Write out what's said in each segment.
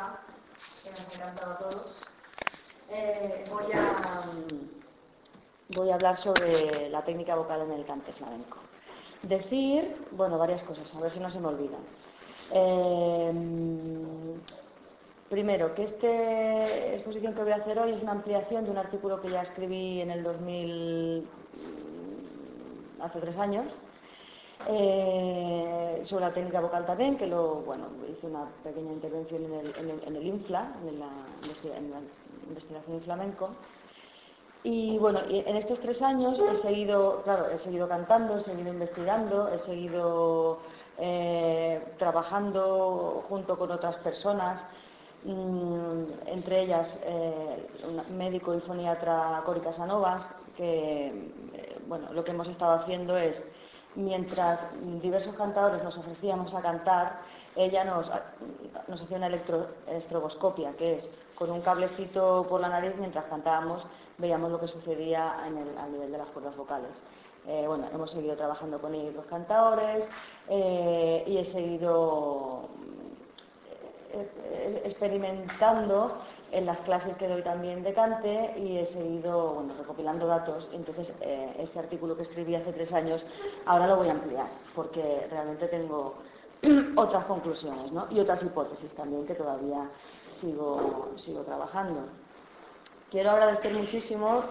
Borja, que nos ha encantado a todos. Voy a hablar sobre la técnica vocal en el cante flamenco. Decir, bueno, varias cosas, a ver si no se me olvidan. Primero, que esta exposición que voy a hacer hoy es una ampliación de un artículo que ya escribí en el 2000, hace 3 años, sobre la técnica vocal también, que hice una pequeña intervención en el INFLA, en la investigación en flamenco. Y bueno, en estos 3 años he seguido cantando, he seguido investigando, he seguido trabajando junto con otras personas, entre ellas un médico y foniatra Cori Casanovas, que lo que hemos estado haciendo es, mientras diversos cantadores nos ofrecíamos a cantar, ella nos hacía una electroestroboscopia, que es con un cablecito por la nariz mientras cantábamos, veíamos lo que sucedía al nivel de las cuerdas vocales. Hemos seguido trabajando con ellos los cantadores y he seguido experimentando en las clases que doy también de cante y he seguido recopilando datos. Entonces, este artículo que escribí hace 3 años, ahora lo voy a ampliar, porque realmente tengo otras conclusiones, ¿no? Y otras hipótesis también que todavía sigo trabajando. Quiero agradecer muchísimo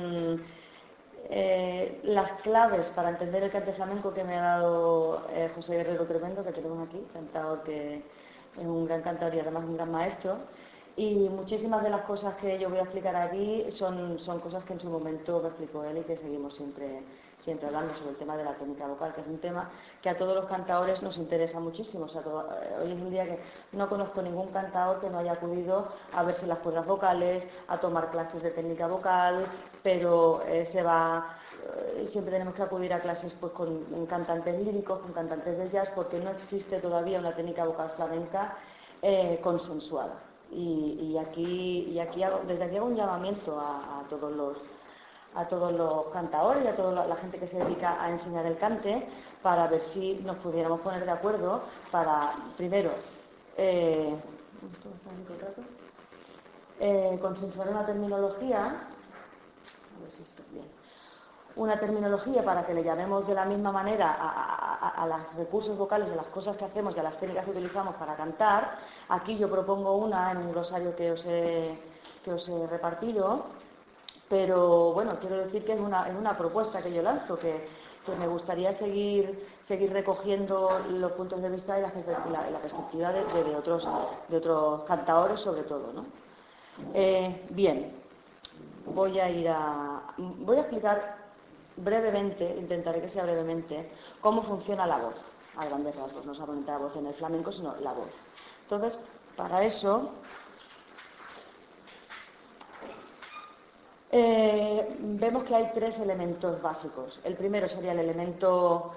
las claves para entender el cante flamenco que me ha dado José Guerrero Tremendo, que tenemos aquí, cantador que es un gran cantador y además un gran maestro. Y muchísimas de las cosas que yo voy a explicar aquí son cosas que en su momento me explicó él y que seguimos siempre hablando sobre el tema de la técnica vocal, que es un tema que a todos los cantadores nos interesa muchísimo. O sea, hoy es un día que no conozco ningún cantador que no haya acudido a verse las cuerdas vocales, a tomar clases de técnica vocal, pero siempre tenemos que acudir a clases pues, con cantantes líricos, con cantantes de jazz, porque no existe todavía una técnica vocal flamenca consensuada. Y desde aquí hago un llamamiento a todos los cantadores y a toda la gente que se dedica a enseñar el cante, para ver si nos pudiéramos poner de acuerdo para, primero, consensuar una terminología para que le llamemos de la misma manera a los recursos vocales, a las cosas que hacemos y a las técnicas que utilizamos para cantar. Aquí yo propongo una en un glosario que os he repartido, pero quiero decir que es una propuesta que yo lanzo, que me gustaría seguir recogiendo los puntos de vista y la perspectiva de otros cantadores sobre todo, ¿no? Bien, voy a explicar brevemente, intentaré que sea brevemente, cómo funciona la voz, a grandes rasgos, no solamente la voz en el flamenco, sino la voz. Entonces, para eso, vemos que hay 3 elementos básicos. El primero sería el elemento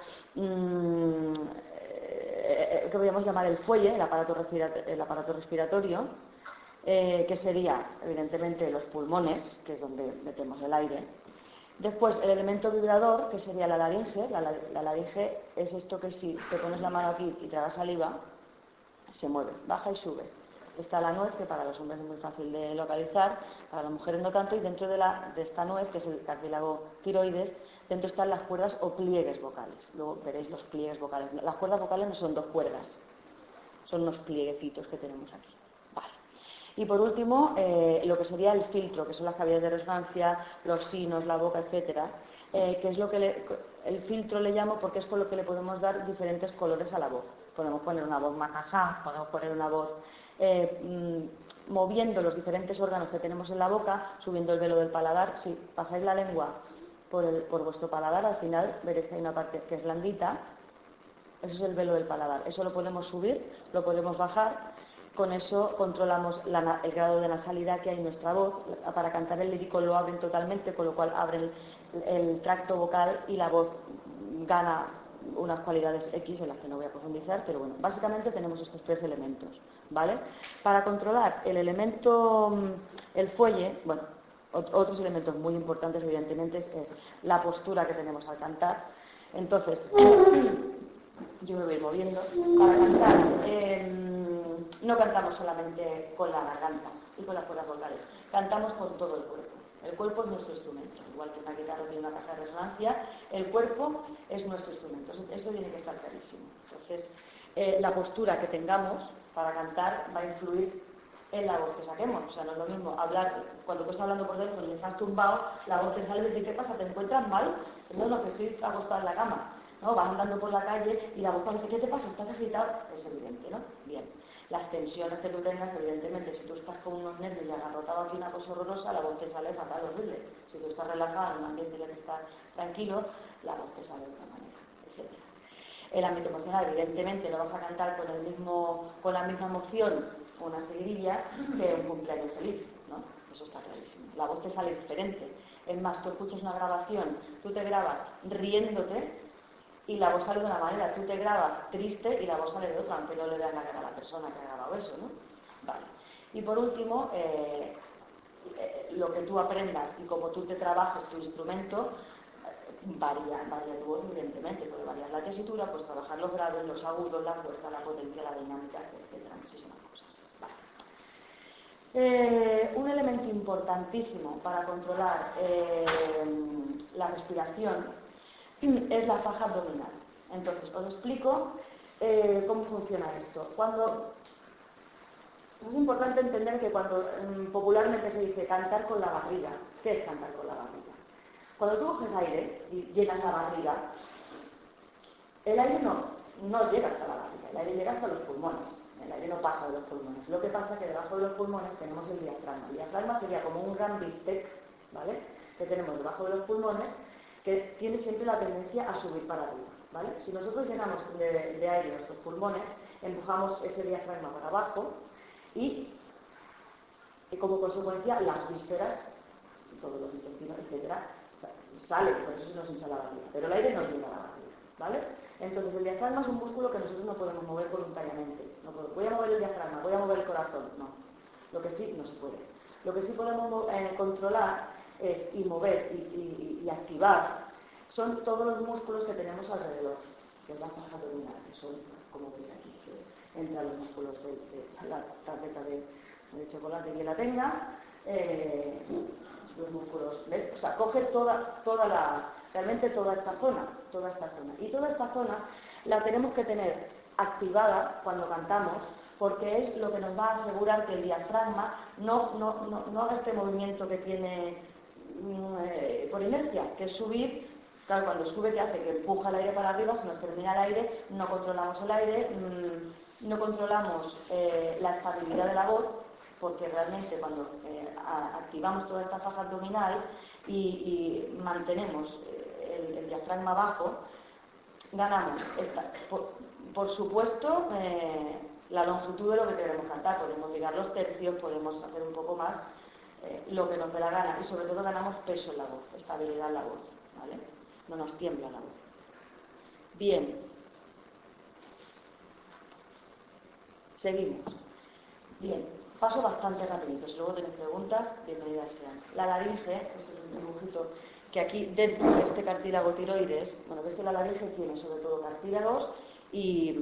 que podríamos llamar el fuelle, el aparato respiratorio, que sería, evidentemente, los pulmones, que es donde metemos el aire. Después, el elemento vibrador, que sería la laringe. La laringe es esto que si te pones la mano aquí y tragas saliva, se mueve, baja y sube. Está la nuez, que para los hombres es muy fácil de localizar, para las mujeres no tanto, y dentro de esta nuez, que es el cartílago tiroides, dentro están las cuerdas o pliegues vocales. Luego veréis los pliegues vocales. Las cuerdas vocales no son 2 cuerdas, son unos plieguecitos que tenemos aquí. Vale. Y por último, lo que sería el filtro, que son las cavidades de resonancia, los sinos, la boca, etcétera, que es lo que el filtro le llamo porque es con lo que le podemos dar diferentes colores a la voz. Podemos poner una voz más ajá, podemos poner una voz moviendo los diferentes órganos que tenemos en la boca, subiendo el velo del paladar. Si pasáis la lengua por vuestro paladar, al final veréis que hay una parte que es blandita. Eso es el velo del paladar. Eso lo podemos subir, lo podemos bajar. Con eso controlamos el grado de nasalidad que hay en nuestra voz. Para cantar el lírico lo abren totalmente, con lo cual abren el tracto vocal y la voz gana unas cualidades X en las que no voy a profundizar, pero bueno, básicamente tenemos estos 3 elementos, ¿vale? Para controlar el fuelle, otros elementos muy importantes evidentemente es la postura que tenemos al cantar. Entonces, yo me voy moviendo. Para cantar no cantamos solamente con la garganta y con las cuerdas vocales, cantamos con todo el cuerpo. El cuerpo es nuestro instrumento, igual que una guitarra tiene una caja de resonancia, el cuerpo es nuestro instrumento. Esto tiene que estar clarísimo. Entonces, la postura que tengamos para cantar va a influir en la voz que saquemos. O sea, no es lo mismo hablar, cuando tú estás hablando por teléfono y estás tumbado, la voz te sale y dice, ¿qué pasa? ¿Te encuentras mal? No, no, que estoy acostado en la cama. ¿No? Vas andando por la calle y la voz parece, ¿qué te pasa? ¿Estás agitado? Es evidente, ¿no? Bien. Las tensiones que tú tengas, evidentemente, si tú estás con unos nervios y agarrotado aquí una cosa horrorosa, la voz te sale fatal, horrible. Si tú estás relajado, en un ambiente en el que estás tranquilo, la voz te sale de otra manera, etc. El ámbito emocional, evidentemente, lo vas a cantar con la misma emoción, una seguidilla, que un cumpleaños feliz, ¿no? Eso está clarísimo. La voz te sale diferente. Es más, tú escuchas una grabación, tú te grabas riéndote, y la voz sale de una manera, tú te grabas triste y la voz sale de otra, aunque no le vean la cara a la persona que ha grabado eso, ¿no? Vale. Y por último, lo que tú aprendas y como tú te trabajes tu instrumento, varía tu voz, evidentemente, puede variar la tesitura, pues trabajar los graves, los agudos, la fuerza, la potencia, la dinámica, etcétera, muchísimas cosas. Vale. Un elemento importantísimo para controlar la respiración es la faja abdominal. Entonces, os explico cómo funciona esto. Es importante entender que cuando popularmente se dice cantar con la barriga, ¿qué es cantar con la barriga? Cuando tú coges aire y llenas la barriga, el aire no llega hasta la barriga, el aire llega hasta los pulmones, el aire no pasa de los pulmones. Lo que pasa es que debajo de los pulmones tenemos el diafragma. El diafragma sería como un gran bistec, ¿vale?, que tenemos debajo de los pulmones, que tiene siempre la tendencia a subir para arriba, ¿vale? Si nosotros llenamos de aire nuestros pulmones, empujamos ese diafragma para abajo y como consecuencia las vísceras, todos los intestinos, etcétera, salen, por eso se nos hincha la barriga, pero el aire no llega a la barriga, ¿vale? Entonces el diafragma es un músculo que nosotros no podemos mover voluntariamente. Voy a mover el diafragma, voy a mover el corazón, no. Lo que sí, no se puede. Lo que sí podemos controlar y mover y activar son todos los músculos que tenemos alrededor, que es la faja abdominal, que son, como veis aquí, que entran los músculos de la tarjeta de chocolate que la tenga, los músculos, ¿ves? O sea, coge realmente toda esta zona. Y toda esta zona la tenemos que tener activada cuando cantamos, porque es lo que nos va a asegurar que el diafragma no haga este movimiento que tiene por inercia, que es subir. Claro, cuando sube, ¿qué hace? Que empuja el aire para arriba, se nos termina el aire, no controlamos el aire, no controlamos la estabilidad de la voz, porque realmente cuando activamos toda esta faja abdominal y mantenemos el diafragma bajo, ganamos por supuesto la longitud de lo que queremos cantar. Podemos ligar los tercios, podemos hacer un poco más lo que nos dé la gana, y sobre todo ganamos peso en la voz, estabilidad en la voz, ¿vale? No nos tiembla la voz. Bien, seguimos. Bien, paso bastante rapidito. Si luego tenéis preguntas, bienvenidas sean. La laringe, este es un dibujito que aquí dentro de este cartílago tiroides, bueno, ves que la laringe tiene sobre todo cartílagos y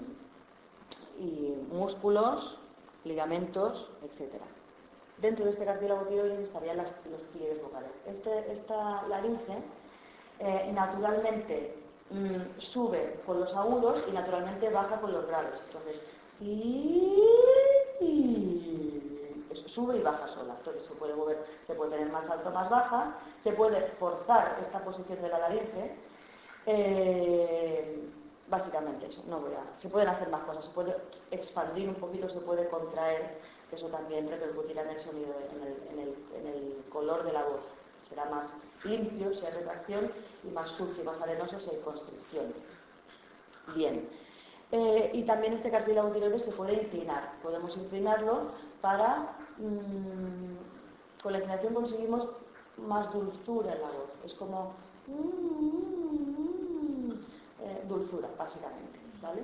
músculos, ligamentos, etcétera. Dentro de este cartílago tiroides estarían los pliegues vocales. Esta laringe naturalmente sube con los agudos y naturalmente baja con los graves. Entonces, sube y baja sola. Entonces se puede mover, se puede tener más alto, más baja, se puede forzar esta posición de la laringe. Básicamente eso, se pueden hacer más cosas, se puede expandir un poquito, se puede contraer, eso también repercutirá en el sonido, en el color de la voz. Será más limpio si hay retracción y más sucio, más arenoso si hay constricción. Bien. Y también este cartílago tiroides se puede inclinar. Podemos inclinarlo para... con la inclinación conseguimos más dulzura en la voz. Es como... dulzura, básicamente, ¿vale?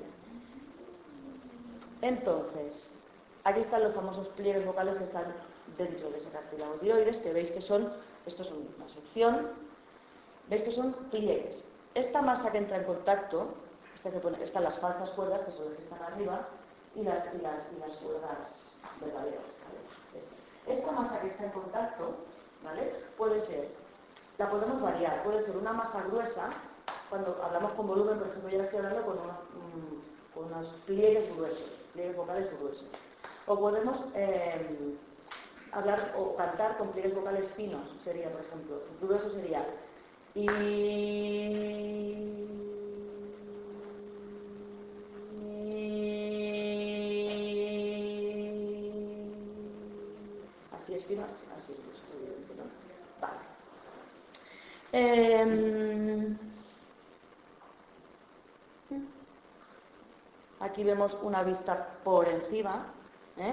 Entonces, aquí están los famosos pliegues vocales que están dentro de ese cartílago tiroides, que veis que esto es una sección, veis que son pliegues. Esta masa que entra en contacto, están las falsas cuerdas, que son las que están arriba, y las cuerdas verdaderas, ¿vale? Esta masa que está en contacto, ¿vale? La podemos variar, puede ser una masa gruesa, cuando hablamos con volumen, por ejemplo, yo la estoy hablando con unos pliegues gruesos, pliegues vocales gruesos. O podemos hablar o cantar con pliegues vocales finos, sería, por ejemplo, grueso sería y así es fino, así es grueso, evidentemente, ¿no? Vale. Aquí vemos una vista por encima, ¿eh?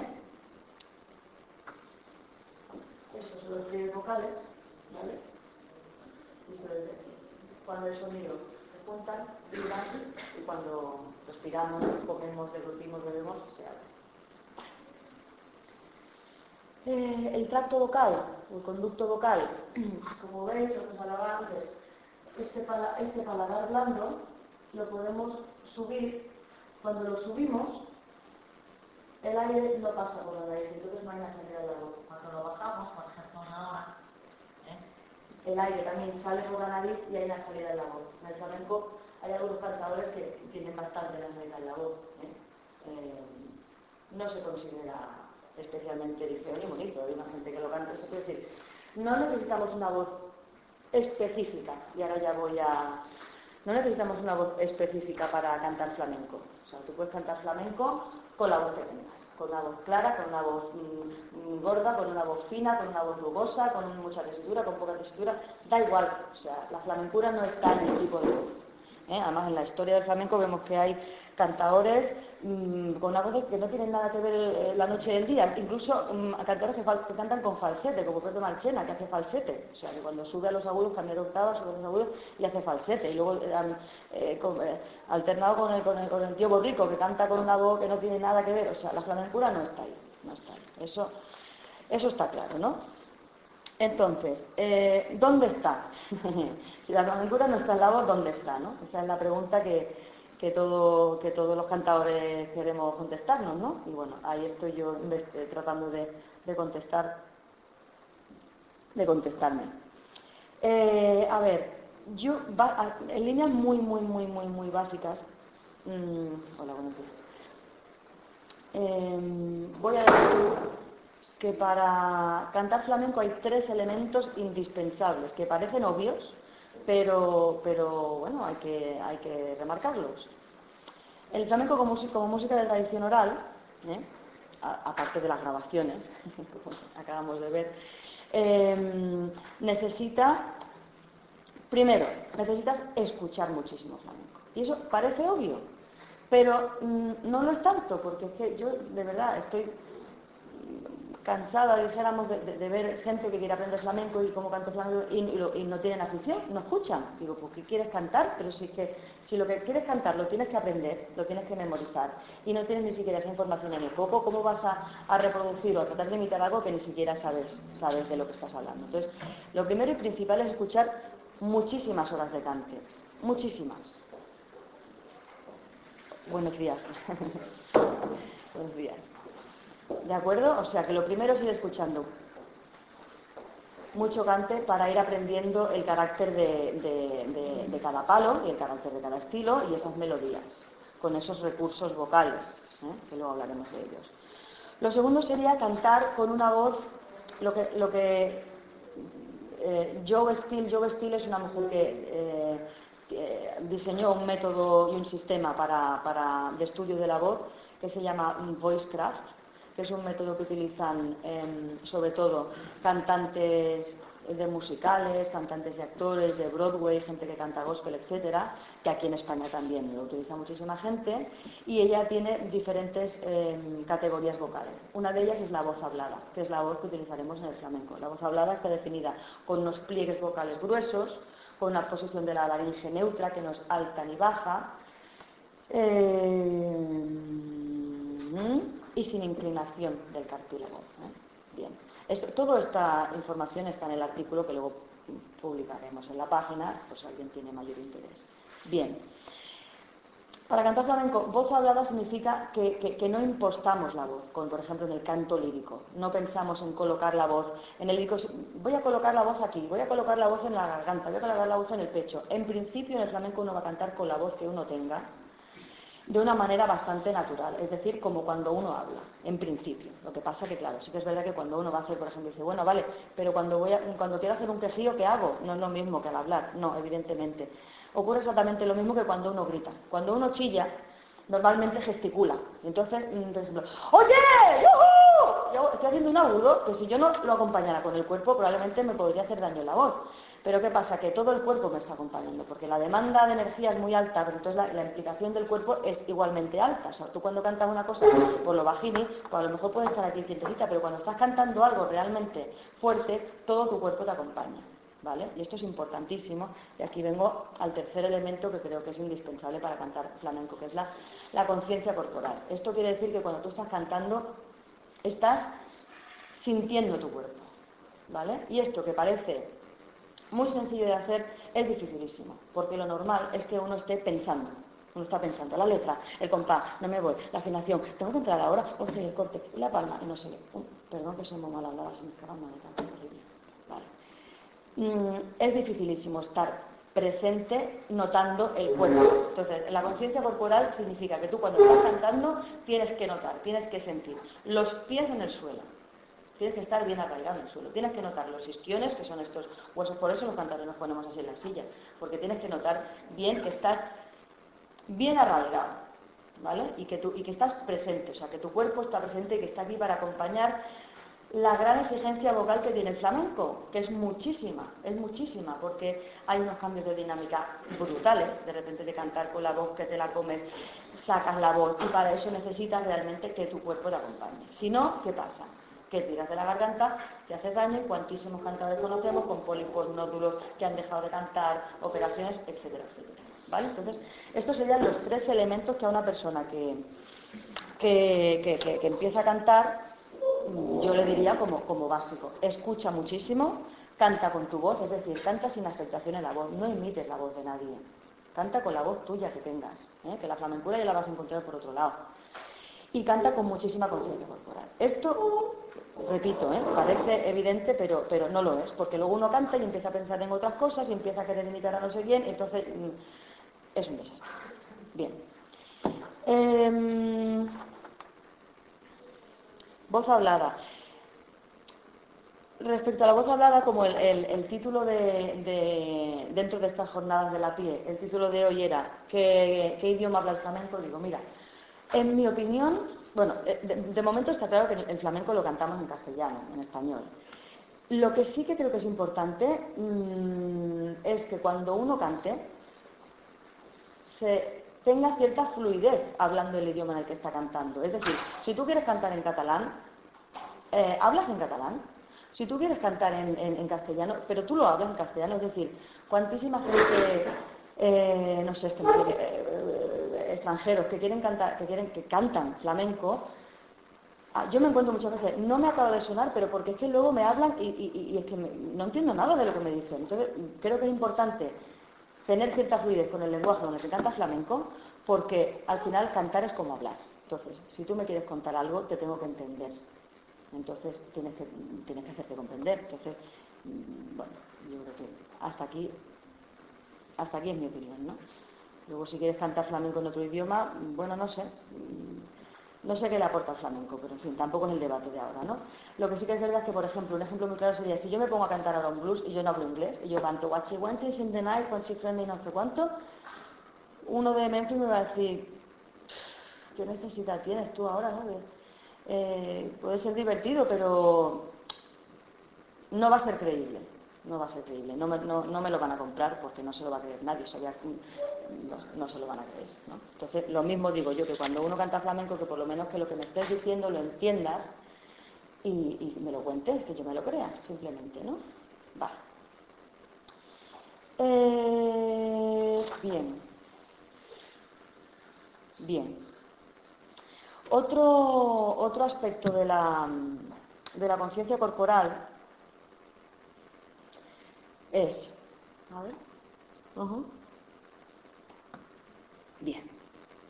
Estos son los pliegues vocales, ¿vale? Y se les cuando el sonido se juntan, vibran, y cuando respiramos, comemos, deglutimos, bebemos, se abre. El tracto vocal, el conducto vocal, como veis, lo que os hablaba antes, este paladar blando lo podemos subir. Cuando lo subimos, el aire no pasa por la nariz, entonces no hay una salida de la boca. Cuando lo bajamos, por ejemplo, ahora, el aire también sale por la nariz y hay una salida de la voz. En el flamenco hay algunos cantadores que tienen bastante la salida de la voz. No se considera especialmente ligero ni bonito, hay una gente que lo canta. Es decir, no necesitamos una voz específica, y ahora ya voy a... No necesitamos una voz específica para cantar flamenco. O sea, tú puedes cantar flamenco con la voz que tengas, con una voz clara, con una voz gorda, con una voz fina, con una voz rugosa, con mucha tesitura, con poca tesitura, da igual. O sea, la flamencura no está en el tipo de voz. Además, en la historia del flamenco vemos que hay cantadores con una voz que no tienen nada que ver la noche y el día, incluso cantadores que cantan con falsete, como Pepe Marchena, que hace falsete, o sea, que cuando sube a los agudos, cambia de octava, sube a los agudos y hace falsete, y luego alternado con el tío Borrico, que canta con una voz que no tiene nada que ver. O sea, la flamencura no está ahí, no está ahí. Eso está claro, ¿no? Entonces, ¿dónde está? Si la flamencura no está en la voz, ¿dónde está, no? Esa es la pregunta que todos los cantadores queremos contestarnos, ¿no? Y bueno, ahí estoy yo tratando de contestarme. A ver, en líneas muy básicas, hola, buenos días. Voy a decir que para cantar flamenco hay 3 elementos indispensables, que parecen obvios, pero bueno, hay que remarcarlos. El flamenco como música de tradición oral, aparte de las grabaciones, como acabamos de ver, necesitas escuchar muchísimo flamenco. Y eso parece obvio, pero no lo es tanto, porque es que yo de verdad estoy cansada, dijéramos, de ver gente que quiere aprender flamenco y cómo canta flamenco y no tienen afición, no escuchan. Digo, ¿por qué quieres cantar? Pero si lo que quieres cantar lo tienes que aprender, lo tienes que memorizar y no tienes ni siquiera esa información en el coco, ¿cómo vas a reproducir o a tratar de imitar algo que ni siquiera sabes de lo que estás hablando? Entonces, lo primero y principal es escuchar muchísimas horas de cante, muchísimas. Buenos días. Buenos días. ¿De acuerdo? O sea, que lo primero es ir escuchando mucho cante para ir aprendiendo el carácter de cada palo y el carácter de cada estilo y esas melodías, con esos recursos vocales, que luego hablaremos de ellos. Lo segundo sería cantar con una voz, lo que Joe Steele es una mujer que diseñó un método y un sistema de estudio de la voz que se llama Voicecraft, que es un método que utilizan sobre todo cantantes de musicales, cantantes de actores, de Broadway, gente que canta gospel, etcétera, que aquí en España también lo utiliza muchísima gente, y ella tiene diferentes categorías vocales. Una de ellas es la voz hablada, que es la voz que utilizaremos en el flamenco. La voz hablada está definida con unos pliegues vocales gruesos, con una posición de la laringe neutra, que no es alta ni baja, y sin inclinación del cartílago. Bien. Toda esta información está en el artículo que luego publicaremos en la página, por si alguien tiene mayor interés. Bien. Para cantar flamenco, voz hablada significa que no impostamos la voz, como por ejemplo en el canto lírico. No pensamos en colocar la voz. En el lírico, voy a colocar la voz aquí, voy a colocar la voz en la garganta, voy a colocar la voz en el pecho. En principio, en el flamenco uno va a cantar con la voz que uno tenga, de una manera bastante natural, es decir, como cuando uno habla, en principio. Lo que pasa que, claro, sí que es verdad que cuando uno va a hacer, por ejemplo, dice, bueno, vale, pero cuando quiero hacer un quejío, ¿qué hago? No es lo mismo que al hablar, no, evidentemente. Ocurre exactamente lo mismo que cuando uno grita. Cuando uno chilla, normalmente gesticula. Entonces, por ejemplo, ¡oye! ¡Yujú! Yo estoy haciendo un agudo que si yo no lo acompañara con el cuerpo, probablemente me podría hacer daño en la voz. Pero ¿qué pasa? Que todo el cuerpo me está acompañando, porque la demanda de energía es muy alta, pero entonces la implicación del cuerpo es igualmente alta. O sea, tú cuando cantas una cosa por lo bajini, pues a lo mejor puedes estar aquí quietecita, pero cuando estás cantando algo realmente fuerte, todo tu cuerpo te acompaña, ¿vale? Y esto es importantísimo, y aquí vengo al tercer elemento que creo que es indispensable para cantar flamenco, que es la conciencia corporal. Esto quiere decir que cuando tú estás cantando, estás sintiendo tu cuerpo, ¿vale? Y esto que parece muy sencillo de hacer, es dificilísimo, porque lo normal es que uno esté pensando. Uno está pensando la letra, el compás, no me voy, la afinación, tengo que entrar ahora, o sea, el corte, la palma, y no sé. Perdón que soy muy mal hablada, se me escapa una letra, horrible. Vale. Es dificilísimo estar presente notando el cuerpo. Entonces, la conciencia corporal significa que tú cuando estás cantando tienes que notar, tienes que sentir los pies en el suelo. Tienes que estar bien arraigado en el suelo. Tienes que notar los isquiones, que son estos huesos. Por eso los cantadores nos ponemos así en la silla. Porque tienes que notar bien que estás bien arraigado, ¿vale? Y que estás presente. O sea, que tu cuerpo está presente y que está aquí para acompañar la gran exigencia vocal que tiene el flamenco, que es muchísima, porque hay unos cambios de dinámica brutales. De repente de cantar con la voz que te la comes, sacas la voz, y para eso necesitas realmente que tu cuerpo te acompañe. Si no, ¿qué pasa? Que tiras de la garganta, te haces daño, y cuantísimos cantadores conocemos con pólipos, nódulos, que han dejado de cantar, operaciones, etcétera, etcétera. ¿Vale? Entonces, estos serían los tres elementos que a una persona que empieza a cantar, yo le diría como básico. Escucha muchísimo, canta con tu voz, es decir, canta sin afectación en la voz, no imites la voz de nadie. Canta con la voz tuya que tengas, que la flamencura ya la vas a encontrar por otro lado. Y canta con muchísima conciencia corporal. Esto, repito, parece evidente, pero no lo es, porque luego uno canta y empieza a pensar en otras cosas y empieza a querer imitar a no sé quién, y entonces es un desastre. Bien. Voz hablada. Respecto a la voz hablada, como el título dentro de estas jornadas de la PIE, el título de hoy era ¿qué idioma habla el flamenco? Digo, mira, en mi opinión, bueno, de momento está claro que el flamenco lo cantamos en castellano, en español. Lo que sí que creo que es importante es que cuando uno cante se tenga cierta fluidez hablando el idioma en el que está cantando. Es decir, si tú quieres cantar en catalán, hablas en catalán. Si tú quieres cantar en castellano, pero tú lo hablas en castellano, es decir, cuantísima gente, no sé, extranjeros que quieren cantar, que cantan flamenco, yo me encuentro muchas veces, no me acaba de sonar, pero porque es que luego me hablan y es que no entiendo nada de lo que me dicen. Entonces, creo que es importante tener cierta fluidez con el lenguaje con el que canta flamenco, porque al final cantar es como hablar. Entonces, si tú me quieres contar algo, te tengo que entender. Entonces tienes que hacerte comprender. Entonces, bueno, yo creo que hasta aquí es mi opinión, ¿no? Luego si quieres cantar flamenco en otro idioma, bueno, no sé. No sé qué le aporta el flamenco, pero en fin, tampoco es el debate de ahora, ¿no? Lo que sí que es verdad es que, por ejemplo, un ejemplo muy claro sería, si yo me pongo a cantar ahora un blues y yo no hablo inglés, y yo canto What she wanted in the night, when she friendly, no sé cuánto, uno de Memphis me va a decir, ¿qué necesidad tienes tú ahora, no? Puede ser divertido, pero no va a ser creíble. No va a ser creíble. No me lo van a comprar porque no se lo va a creer nadie. No se lo van a creer, ¿no? Entonces, lo mismo digo yo, que cuando uno canta flamenco, que por lo menos que lo que me estés diciendo lo entiendas y me lo cuentes, que yo me lo crea, simplemente, ¿no? Va. Bien. Bien. Otro aspecto de la conciencia corporal es... A ver. Bien.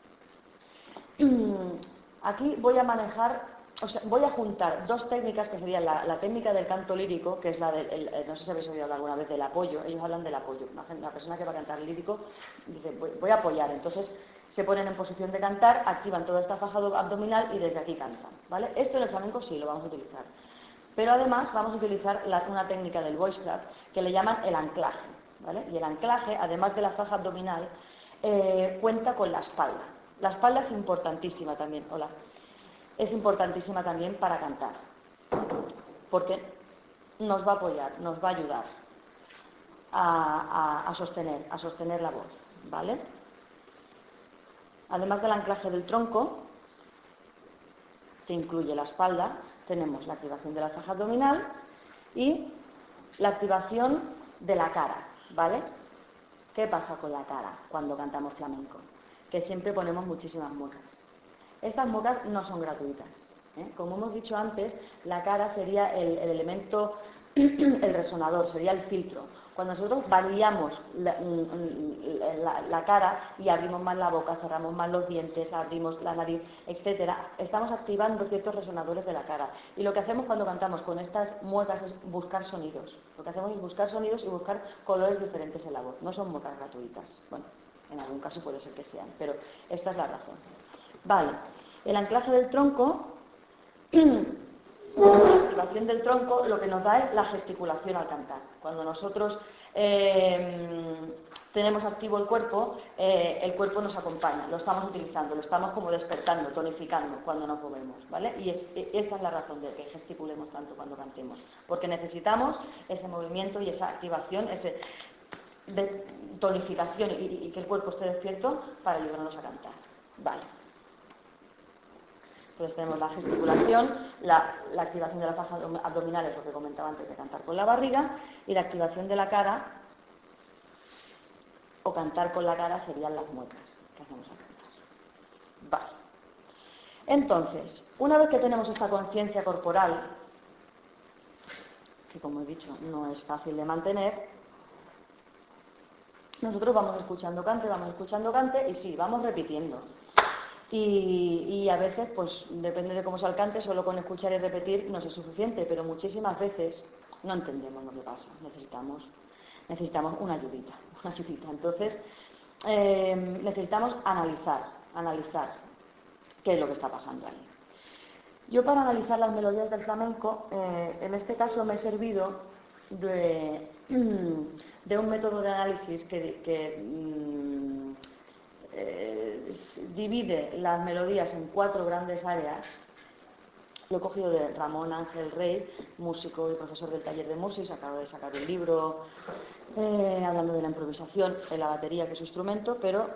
Aquí voy a manejar, o sea, voy a juntar dos técnicas que serían la técnica del canto lírico, que es la del, no sé si habéis oído alguna vez del apoyo, ellos hablan del apoyo, la persona que va a cantar lírico dice voy a apoyar, entonces se ponen en posición de cantar, activan toda esta faja abdominal y desde aquí cantan, ¿vale? Esto en el flamenco sí lo vamos a utilizar, pero además vamos a utilizar una técnica del voice clap que le llaman el anclaje, ¿vale? Y el anclaje, además de la faja abdominal, cuenta con la espalda. La espalda es importantísima también, hola, es importantísima también para cantar, porque nos va a apoyar, nos va a ayudar a sostener la voz, ¿vale? Además del anclaje del tronco, que incluye la espalda, tenemos la activación de la faja abdominal y la activación de la cara, ¿vale? ¿Qué pasa con la cara cuando cantamos flamenco? Que siempre ponemos muchísimas muecas. Estas muecas no son gratuitas, ¿eh? Como hemos dicho antes, la cara sería el elemento, el resonador, sería el filtro. Cuando nosotros variamos la cara y abrimos más la boca, cerramos más los dientes, abrimos la nariz, etcétera, estamos activando ciertos resonadores de la cara. Y lo que hacemos cuando cantamos con estas muecas es buscar sonidos. Lo que hacemos es buscar sonidos y buscar colores diferentes en la voz. No son muecas gratuitas. Bueno, en algún caso puede ser que sean, pero esta es la razón. Vale, el anclaje del tronco, la activación del tronco lo que nos da es la gesticulación al cantar. Cuando nosotros tenemos activo el cuerpo nos acompaña, lo estamos utilizando, lo estamos como despertando, tonificando cuando nos movemos, ¿vale? Y esa es la razón de que gesticulemos tanto cuando cantemos, porque necesitamos ese movimiento y esa activación, de tonificación y que el cuerpo esté despierto para ayudarnos a cantar. Vale. Entonces tenemos la gesticulación, la activación de la faja abdominal, es lo que comentaba antes de cantar con la barriga, y la activación de la cara, o cantar con la cara, serían las muecas que hacemos al cantar. Vale. Entonces, una vez que tenemos esta conciencia corporal, que como he dicho no es fácil de mantener, nosotros vamos escuchando cante y sí, vamos repitiendo. Y a veces, pues depende de cómo se cante, solo con escuchar y repetir no es suficiente, pero muchísimas veces no entendemos lo que pasa, necesitamos una ayudita. Entonces, necesitamos analizar qué es lo que está pasando ahí. Yo para analizar las melodías del flamenco, en este caso me he servido de un método de análisis que divide las melodías en 4 grandes áreas. Lo he cogido de Ramón Ángel Rey, músico y profesor del taller de música, acaba de sacar un libro hablando de la improvisación en la batería, que es su instrumento, pero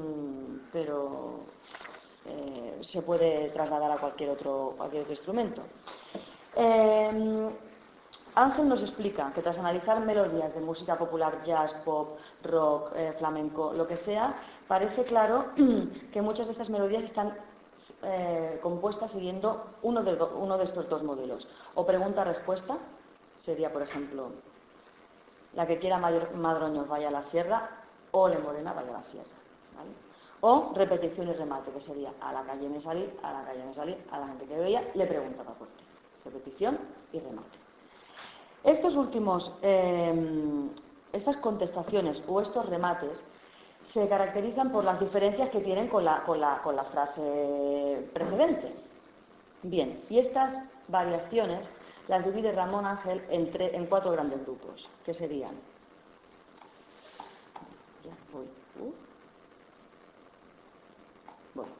se puede trasladar a cualquier otro instrumento. Ángel nos explica que tras analizar melodías de música popular, jazz, pop, rock, flamenco, lo que sea, parece claro que muchas de estas melodías están compuestas siguiendo uno de estos dos modelos. O pregunta-respuesta, sería por ejemplo, la que quiera Madroños vaya a la sierra, o Le Morena vaya a la sierra, ¿vale? O repetición y remate, que sería a la calle me salí, a la calle me salí, a la gente que veía, le preguntaba por qué. Repetición y remate. Estos últimos, estas contestaciones o estos remates se caracterizan por las diferencias que tienen con la frase precedente. Bien, y estas variaciones las divide Ramón Ángel en 4 grandes grupos, que serían... Ya voy. Bueno.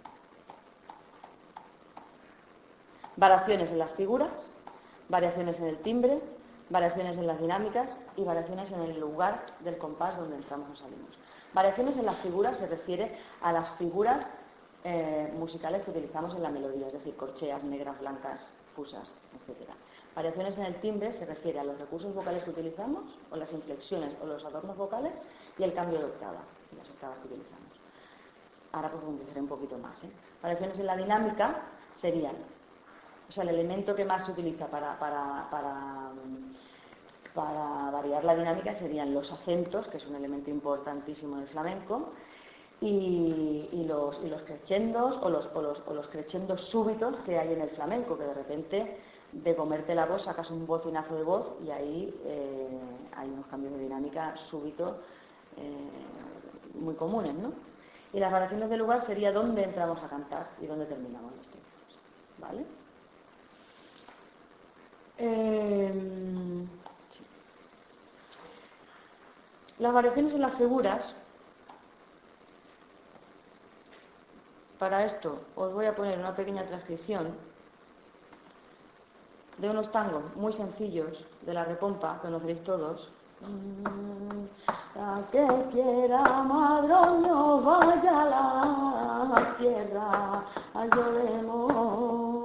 Variaciones en las figuras, variaciones en el timbre, variaciones en las dinámicas y variaciones en el lugar del compás donde entramos o salimos. Variaciones en las figuras se refiere a las figuras musicales que utilizamos en la melodía, es decir, corcheas, negras, blancas, fusas, etc. Variaciones en el timbre se refiere a los recursos vocales que utilizamos, o las inflexiones o los adornos vocales, y el cambio de octava, las octavas que utilizamos. Ahora profundizaré un poquito más. Variaciones en la dinámica serían, o sea, el elemento que más se utiliza para variar la dinámica serían los acentos, que es un elemento importantísimo en el flamenco, y los crescendos o los crescendos súbitos que hay en el flamenco, que de repente de comerte la voz sacas un bocinazo de voz y ahí hay unos cambios de dinámica súbitos muy comunes, ¿no? Y las variaciones de lugar sería dónde entramos a cantar y dónde terminamos los tiempos, ¿vale? Sí. Las variaciones en las figuras, para esto os voy a poner una pequeña transcripción de unos tangos muy sencillos de la repompa, que conoceréis todos. La que quiera Madroño vaya a la tierra, lloremos.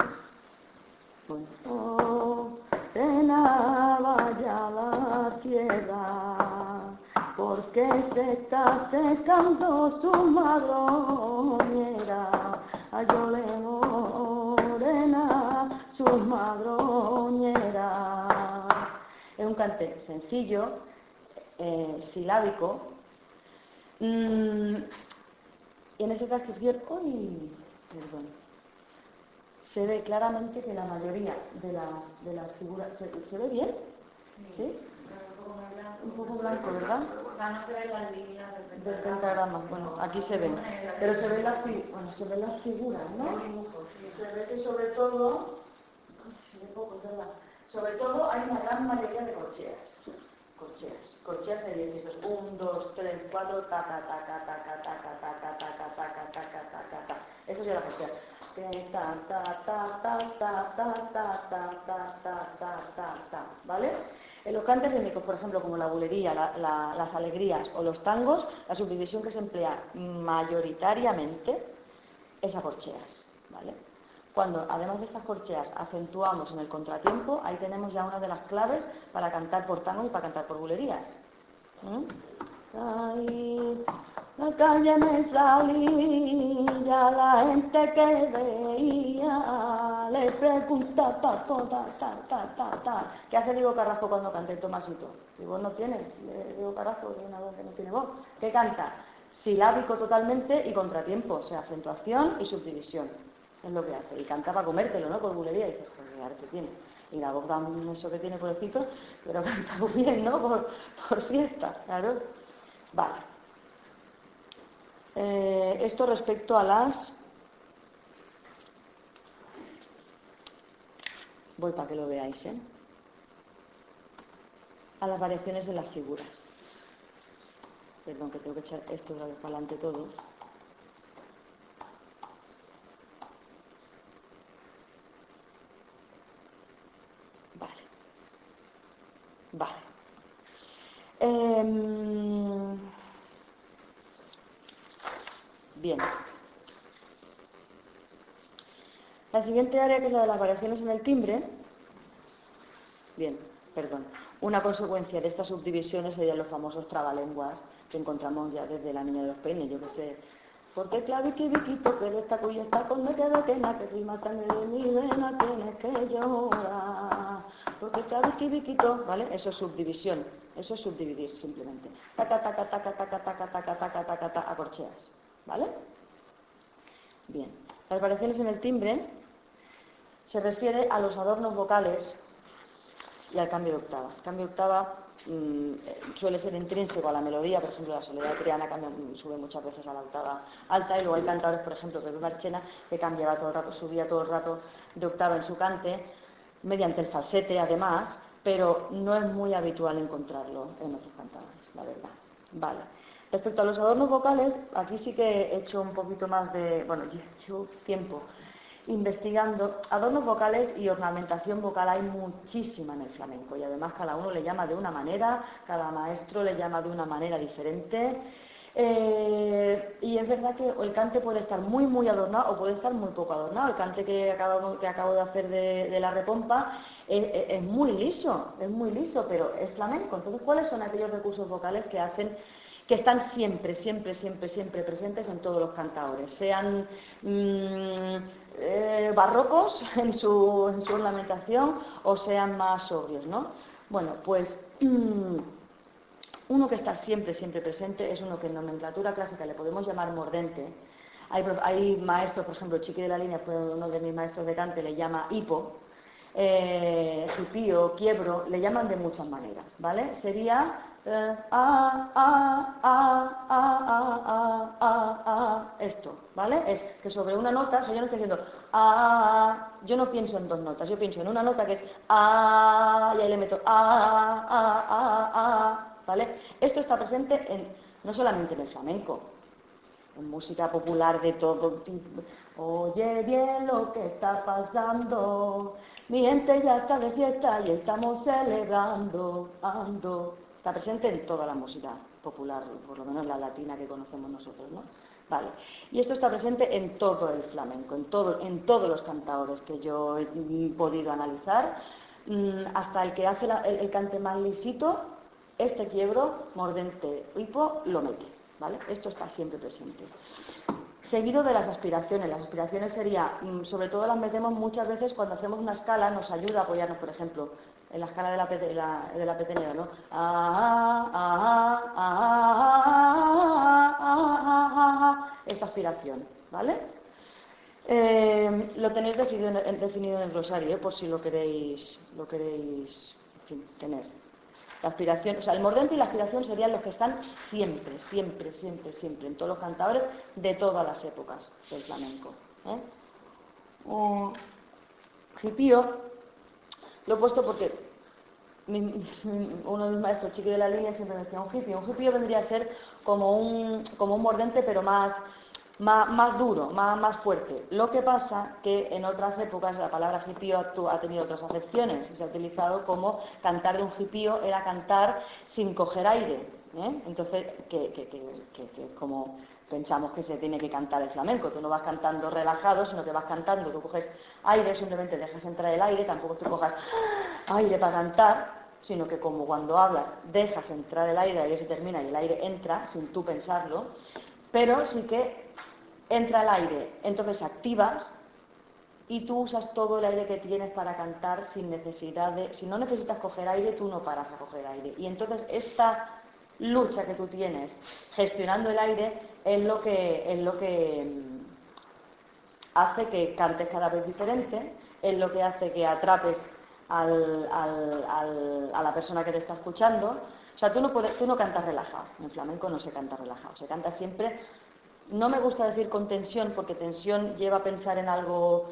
Morena vaya a la tierra, porque se está secando su madroñera. Lloremos, morena, su madroñera. Es un cante sencillo, silábico, y en esta transcripción, se ve claramente que la mayoría de las figuras, ¿se ve bien? ¿Sí? Un poco blanco, ¿verdad? No se ven las líneas del pentagrama. Bueno, aquí se ven. Pero se ven las figuras, ¿no? Se ve que sobre todo, se ve poco, ¿verdad? Sobre todo hay una gran mayoría de corcheas. Corcheas serían estos 1, 2, 3, 4, ta ta ta ta ta ta ta ta ta ta ta ta ta ta ta ta ta. Eso sería la corchea. Ta ta ta ta ta ta ta ta ta ta ta, ¿vale? En los cantes rítmicos, por ejemplo, como la bulería, las alegrías o los tangos, la subdivisión que se emplea mayoritariamente es a corcheas, ¿vale? Cuando, además de estas corcheas, acentuamos en el contratiempo, ahí tenemos ya una de las claves para cantar por tango y para cantar por bulerías. Ay, la calle me salía, la gente que veía, le pregunta ¿qué hace Diego Carrasco cuando canta el Tomasito? Si vos no tienes, Diego Carrasco es una voz que no tiene voz. ¿Qué canta? Silábico totalmente y contratiempo, o sea, acentuación y subdivisión. Es lo que hace. Y canta para comértelo, ¿no? Por bulería. Y dices, joder, arte tiene. Y la voz da eso que tiene por el pito, pero canta muy bien, ¿no? Por fiesta, claro. Vale. Esto respecto a las... Voy para que lo veáis, ¿eh? A las variaciones en las figuras. Perdón, que tengo que echar esto otra vez para adelante todo. Vale. Bien. La siguiente área, que es la de las variaciones en el timbre. Bien, perdón. Una consecuencia de estas subdivisiones serían los famosos trabalenguas que encontramos ya desde la niña de los peines, yo que sé. Porque claviqui viquito, que de esta cuya está con me queda quena, que rima tan de mi vena tienes que llorar. Porque claviqui viquito, ¿vale? Eso es subdivisión, eso es subdividir simplemente. Taca, taca, taca, taca, taca, taca, taca, taca, taca, a corcheas, ¿vale? Bien. Las variaciones en el timbre se refiere a los adornos vocales y al cambio de octava. El cambio de octava suele ser intrínseco a la melodía, por ejemplo, la Soledad de Triana sube muchas veces a la octava alta, y luego hay cantadores, por ejemplo, Pepe Marchena, que cambiaba todo el rato, subía todo el rato de octava en su cante, mediante el falsete además, pero no es muy habitual encontrarlo en otros cantadores, la verdad. Vale. Respecto a los adornos vocales, aquí sí que he hecho un poquito más de, bueno, llevo tiempo investigando. Adornos vocales y ornamentación vocal hay muchísima en el flamenco, y además cada uno le llama de una manera, cada maestro le llama de una manera diferente, y es verdad que el cante puede estar muy muy adornado o puede estar muy poco adornado. El cante que acabo de hacer de la repompa es muy liso, pero es flamenco. Entonces, ¿cuáles son aquellos recursos vocales que están siempre presentes en todos los cantadores, sean barrocos en su ornamentación o sean más sobrios, ¿no? Bueno, pues Uno que está siempre, siempre presente es uno que en nomenclatura clásica le podemos llamar mordente. Hay maestros, por ejemplo, Chiqui de la Línea fue uno de mis maestros de cante, le llama hipo, jipío, quiebro, le llaman de muchas maneras, ¿vale? Sería esto, ¿vale? Es que sobre una nota, o sea, yo no estoy diciendo yo no pienso en dos notas, yo pienso en una nota que es y ahí le meto ¿vale? Esto está presente no solamente en el flamenco, en música popular de todo tipo. Oye bien lo que está pasando, mi gente ya está de fiesta y estamos celebrando, ando. Está presente en toda la música popular, por lo menos la latina que conocemos nosotros, ¿no? Vale. Y esto está presente en todo el flamenco, en todos los cantadores que yo he podido analizar, hasta el que hace el cante más lisito, este quiebro, mordente, hipo, lo mete, ¿vale? Esto está siempre presente. Seguido de las aspiraciones. Las aspiraciones sería, sobre todo las metemos muchas veces cuando hacemos una escala, nos ayuda a apoyarnos, por ejemplo, en la escala de la petenera, ¿no? Esta aspiración, ¿vale? Lo tenéis definido en el glosario, por si lo queréis en fin, tener. La aspiración, o sea, el mordente y la aspiración serían los que están siempre, siempre, siempre, siempre, en todos los cantadores de todas las épocas del flamenco. Jipío, lo he puesto porque uno de mis maestros, Chiqui de la Línea, siempre me decía un jipío vendría a ser como un mordente, pero más duro, más fuerte. Lo que pasa que en otras épocas la palabra jipío ha tenido otras acepciones y se ha utilizado como cantar de un jipío era cantar sin coger aire, ¿eh? Entonces, que como pensamos que se tiene que cantar el flamenco, tú no vas cantando relajado, sino que vas cantando, tú coges aire, simplemente dejas entrar el aire, tampoco tú cojas aire para cantar, sino que como cuando hablas dejas entrar el aire se termina y el aire entra sin tú pensarlo, pero sí que entra el aire, entonces activas y tú usas todo el aire que tienes para cantar sin necesidad de... Si no necesitas coger aire, tú no paras a coger aire. Y entonces esta lucha que tú tienes gestionando el aire es lo que hace que cantes cada vez diferente, es lo que hace que atrapes a la persona que te está escuchando. O sea, tú no cantas relajado, en flamenco no se canta relajado, se canta siempre, no me gusta decir con tensión, porque tensión lleva a pensar en algo,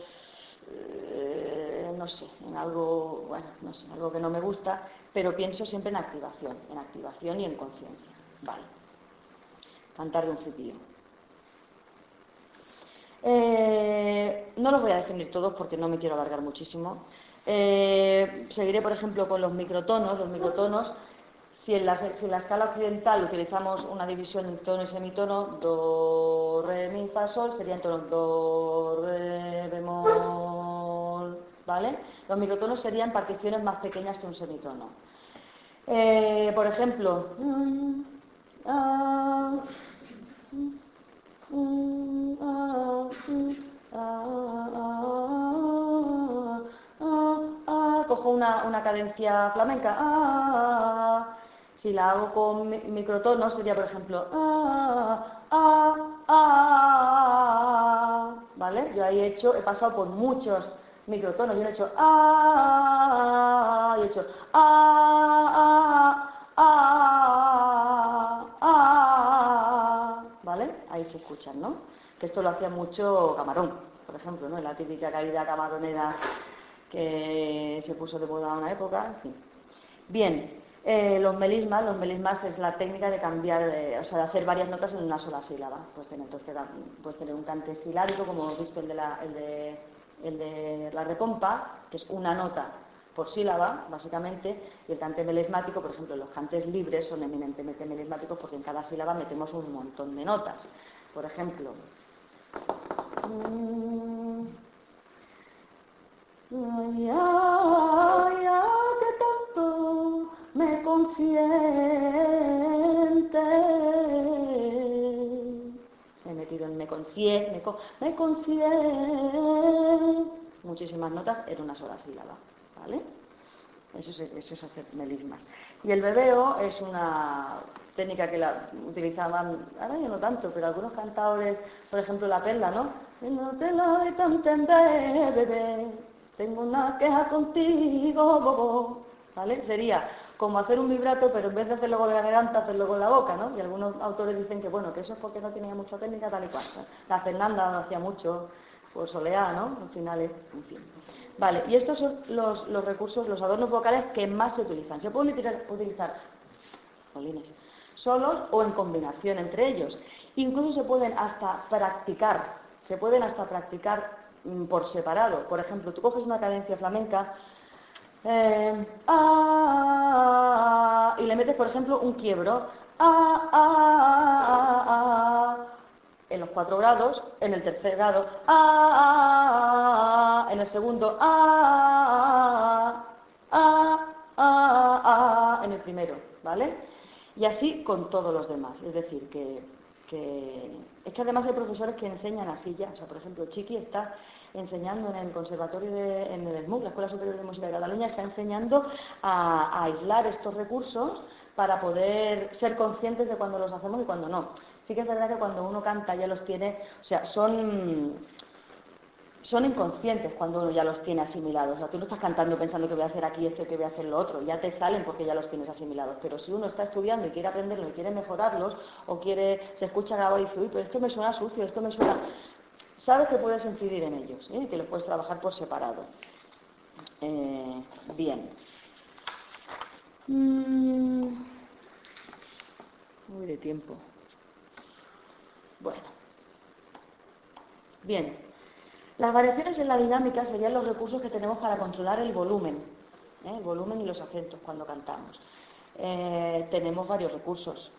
no sé, en algo, bueno, no sé, algo que no me gusta, pero pienso siempre en activación y en conciencia. Vale, cantar de un jipío. No los voy a definir todos porque no me quiero alargar muchísimo. Seguiré, por ejemplo, con los microtonos. Los microtonos, si en la escala occidental utilizamos una división en tono y semitono, do, re, mi, fa, sol, serían tonos do, re, bemol, ¿vale? Los microtonos serían particiones más pequeñas que un semitono. Por ejemplo, cojo una cadencia flamenca, si la hago con microtonos sería, por ejemplo, ¿vale? Yo ahí he pasado por muchos microtonos, yo he hecho y he hecho ¿vale? Ahí se escuchan, ¿no? Que esto lo hacía mucho Camarón, por ejemplo, ¿no? En la típica caída camaronera que se puso de moda en una época, en fin. Bien, los melismas es la técnica de cambiar, o sea, de hacer varias notas en una sola sílaba. Puedes tener un cante silábico, como hemos visto el de la repompa, que es una nota por sílaba, básicamente, y el cante melismático, por ejemplo, los cantes libres son eminentemente melismáticos porque en cada sílaba metemos un montón de notas. Por ejemplo, ay, ay, ay, que tanto me consiente. He metido en me consiente, me consiente. Muchísimas notas en una sola sílaba, ¿vale? Eso es hacer melismas. Y el bebeo es una técnica que la utilizaban, ahora ya no tanto, pero algunos cantadores, por ejemplo La Perla, ¿no? No te lo doy tan entender, bebé, tengo una queja contigo, bobo, ¿vale? Sería como hacer un vibrato, pero en vez de hacerlo con la garganta, hacerlo con la boca, ¿no? Y algunos autores dicen que, bueno, que eso es porque no tenía mucha técnica, tal y cual. La Fernanda lo hacía mucho, pues Soleá, ¿no? Al final es, en fin. Vale, y estos son los recursos, los adornos vocales que más se utilizan. Se pueden utilizar solos o en combinación entre ellos. Incluso se pueden hasta practicar por separado. Por ejemplo, tú coges una cadencia flamenca y le metes, por ejemplo, un quiebro en los 4 grados, en el tercer grado en el segundo en el primero, ¿vale? Y así con todos los demás. Es decir, es que además hay profesores que enseñan así ya. O sea, por ejemplo, Chiqui está enseñando en el conservatorio, en el SMUC, la Escuela Superior de Música de Cataluña, está enseñando a aislar estos recursos para poder ser conscientes de cuando los hacemos y cuando no. Sí que es verdad que cuando uno canta ya los tiene, o sea, son inconscientes cuando uno ya los tiene asimilados. O sea, tú no estás cantando pensando que voy a hacer aquí esto y que voy a hacer lo otro. Ya te salen porque ya los tienes asimilados. Pero si uno está estudiando y quiere aprenderlo y quiere mejorarlos, o se escucha grabado y dice, uy, pero esto me suena sucio, esto me suena... Sabes que puedes incidir en ellos, que los puedes trabajar por separado. Bien. Muy de tiempo. Bueno. Bien. Las variaciones en la dinámica serían los recursos que tenemos para controlar el volumen y los acentos cuando cantamos. Tenemos varios recursos.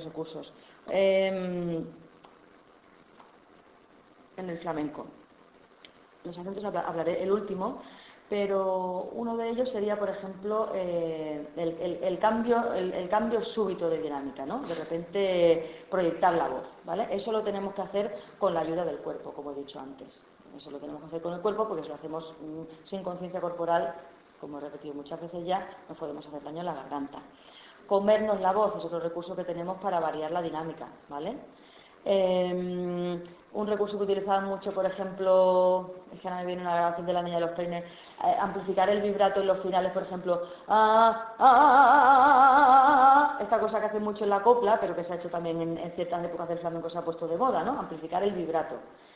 En el flamenco. Los acentos hablaré el último, pero uno de ellos sería, por ejemplo, el cambio súbito de dinámica, ¿no? De repente proyectar la voz, ¿vale? Eso lo tenemos que hacer con la ayuda del cuerpo, como he dicho antes. Eso lo tenemos que hacer con el cuerpo porque si lo hacemos sin conciencia corporal, como he repetido muchas veces ya, nos podemos hacer daño en la garganta. Comernos la voz es otro recurso que tenemos para variar la dinámica, ¿vale? Un recurso que utilizaban mucho, por ejemplo, es que ahora me viene una grabación de La Niña de los Peines, amplificar el vibrato en los finales, por ejemplo, esta cosa que hace mucho en la copla, pero que se ha hecho también en ciertas épocas del flamenco, se ha puesto de moda, ¿no? Amplificar el vibrato.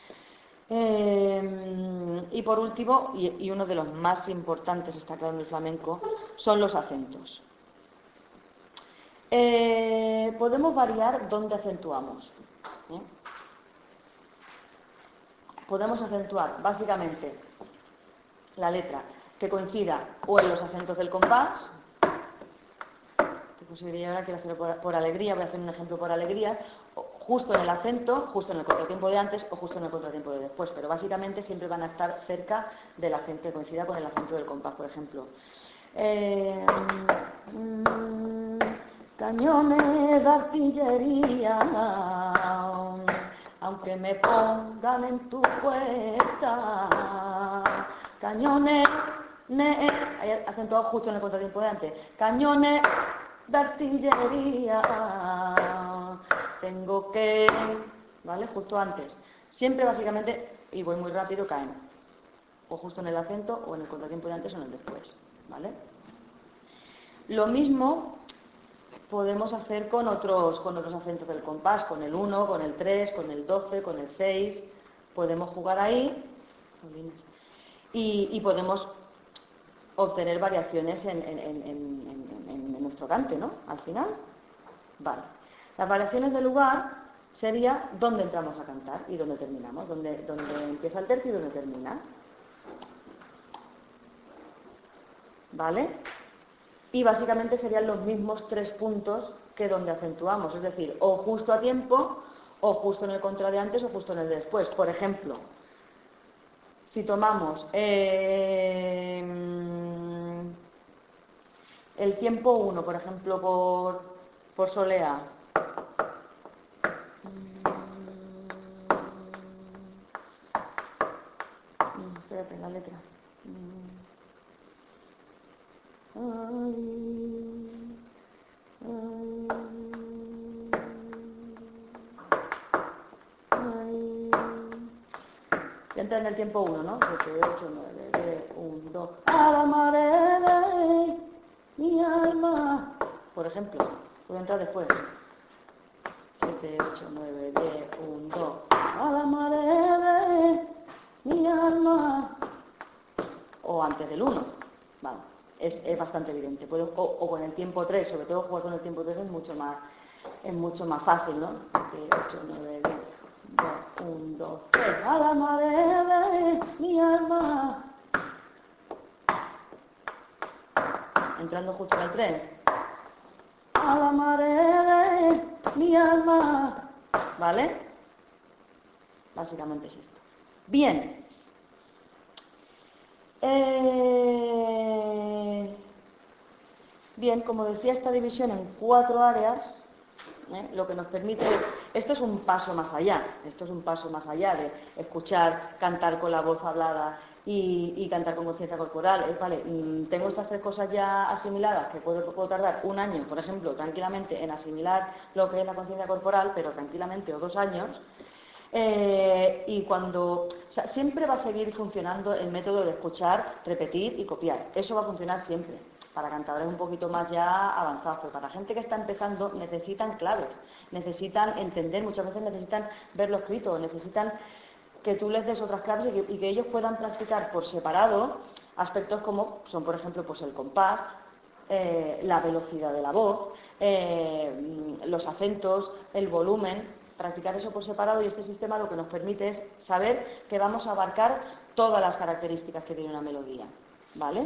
Y por último, y uno de los más importantes, está claro, en el flamenco, son los acentos. Podemos variar dónde acentuamos. Podemos acentuar básicamente la letra que coincida o en los acentos del compás, que conseguiría ahora, quiero hacerlo por alegría, voy a hacer un ejemplo por alegría, justo en el acento, justo en el contratiempo de antes o justo en el contratiempo de después, pero básicamente siempre van a estar cerca del acento que coincida con el acento del compás, por ejemplo. Cañones de artillería, aunque me pongan en tu puerta, cañones, acentuado justo en el contratiempo de antes, cañones de artillería, tengo que, ¿vale? Justo antes. Siempre básicamente, y voy muy rápido, caen, o justo en el acento, o en el contratiempo de antes o en el después, ¿vale? Lo mismo podemos hacer con otros acentos del compás, con el 1, con el 3, con el 12, con el 6. Podemos jugar ahí y podemos obtener variaciones en nuestro cante, ¿no? Al final. Vale. Las variaciones de lugar sería dónde entramos a cantar y dónde terminamos, dónde empieza el tercio y dónde termina. ¿Vale? Y básicamente serían los mismos 3 puntos que donde acentuamos, es decir, o justo a tiempo, o justo en el contra de antes, o justo en el de después. Por ejemplo, si tomamos el tiempo 1, por ejemplo, por solea, espérate, la letra. Ya entra en el tiempo 1, ¿no? 7, 8, 9, 10, 1, 2. Alamaré de mi alma. Por ejemplo, voy a entrar después. 7, 8, 9, 10, 1, 2. Alamaré de mi alma. O antes del 1. Vale. Es bastante evidente. O con el tiempo 3, sobre todo jugar con el tiempo 3 es mucho más fácil, ¿no? 7, 8, 9, 10. 1, 2, 3. A la marea de mi alma. Entrando justo en el 3. A la marea de mi alma. ¿Vale? Básicamente es esto. Bien. Bien, como decía, esta división en 4 áreas, lo que nos permite, esto es un paso más allá, de escuchar, cantar con la voz hablada y cantar con conciencia corporal. Vale, tengo estas 3 cosas ya asimiladas, que puedo tardar 1 año, por ejemplo, tranquilamente en asimilar lo que es la conciencia corporal, pero tranquilamente, o 2 años. Y cuando, o sea, siempre va a seguir funcionando el método de escuchar, repetir y copiar. Eso va a funcionar siempre. Para cantadores un poquito más ya avanzados, pero para gente que está empezando necesitan claves, necesitan entender, muchas veces necesitan verlo escrito, necesitan que tú les des otras claves y que ellos puedan practicar por separado aspectos como son, por ejemplo, pues el compás, la velocidad de la voz, los acentos, el volumen, practicar eso por separado, y este sistema lo que nos permite es saber que vamos a abarcar todas las características que tiene una melodía, ¿vale?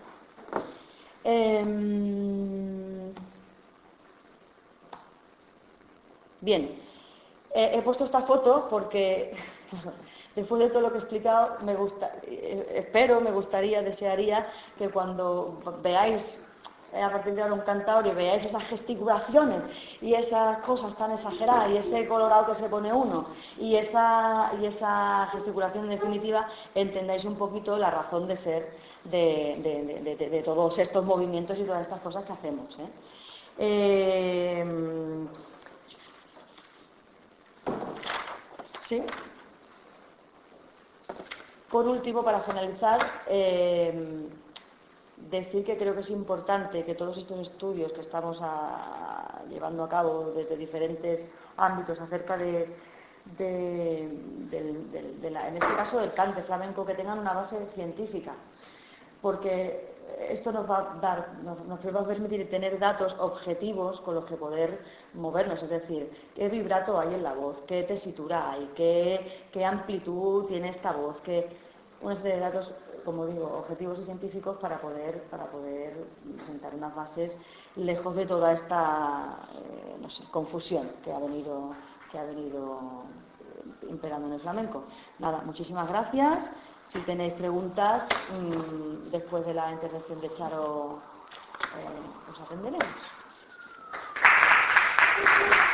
Bien, he puesto esta foto porque después de todo lo que he explicado, me gustaría, desearía que cuando veáis a partir de ahora un cantador y veáis esas gesticulaciones y esas cosas tan exageradas y ese colorado que se pone uno y esa gesticulación en definitiva, entendáis un poquito la razón de ser de todos estos movimientos y todas estas cosas que hacemos, ¿sí? Por último, para finalizar, decir que creo que es importante que todos estos estudios que estamos llevando a cabo desde diferentes ámbitos acerca en este caso del cante flamenco, que tengan una base científica, porque esto nos va a permitir tener datos objetivos con los que poder movernos, es decir, qué vibrato hay en la voz, qué tesitura hay, qué amplitud tiene esta voz, una serie de datos, como digo, objetivos y científicos para poder sentar unas bases lejos de toda esta confusión que ha venido imperando en el flamenco. Nada, muchísimas gracias. Si tenéis preguntas, después de la intervención de Charo, os atenderemos.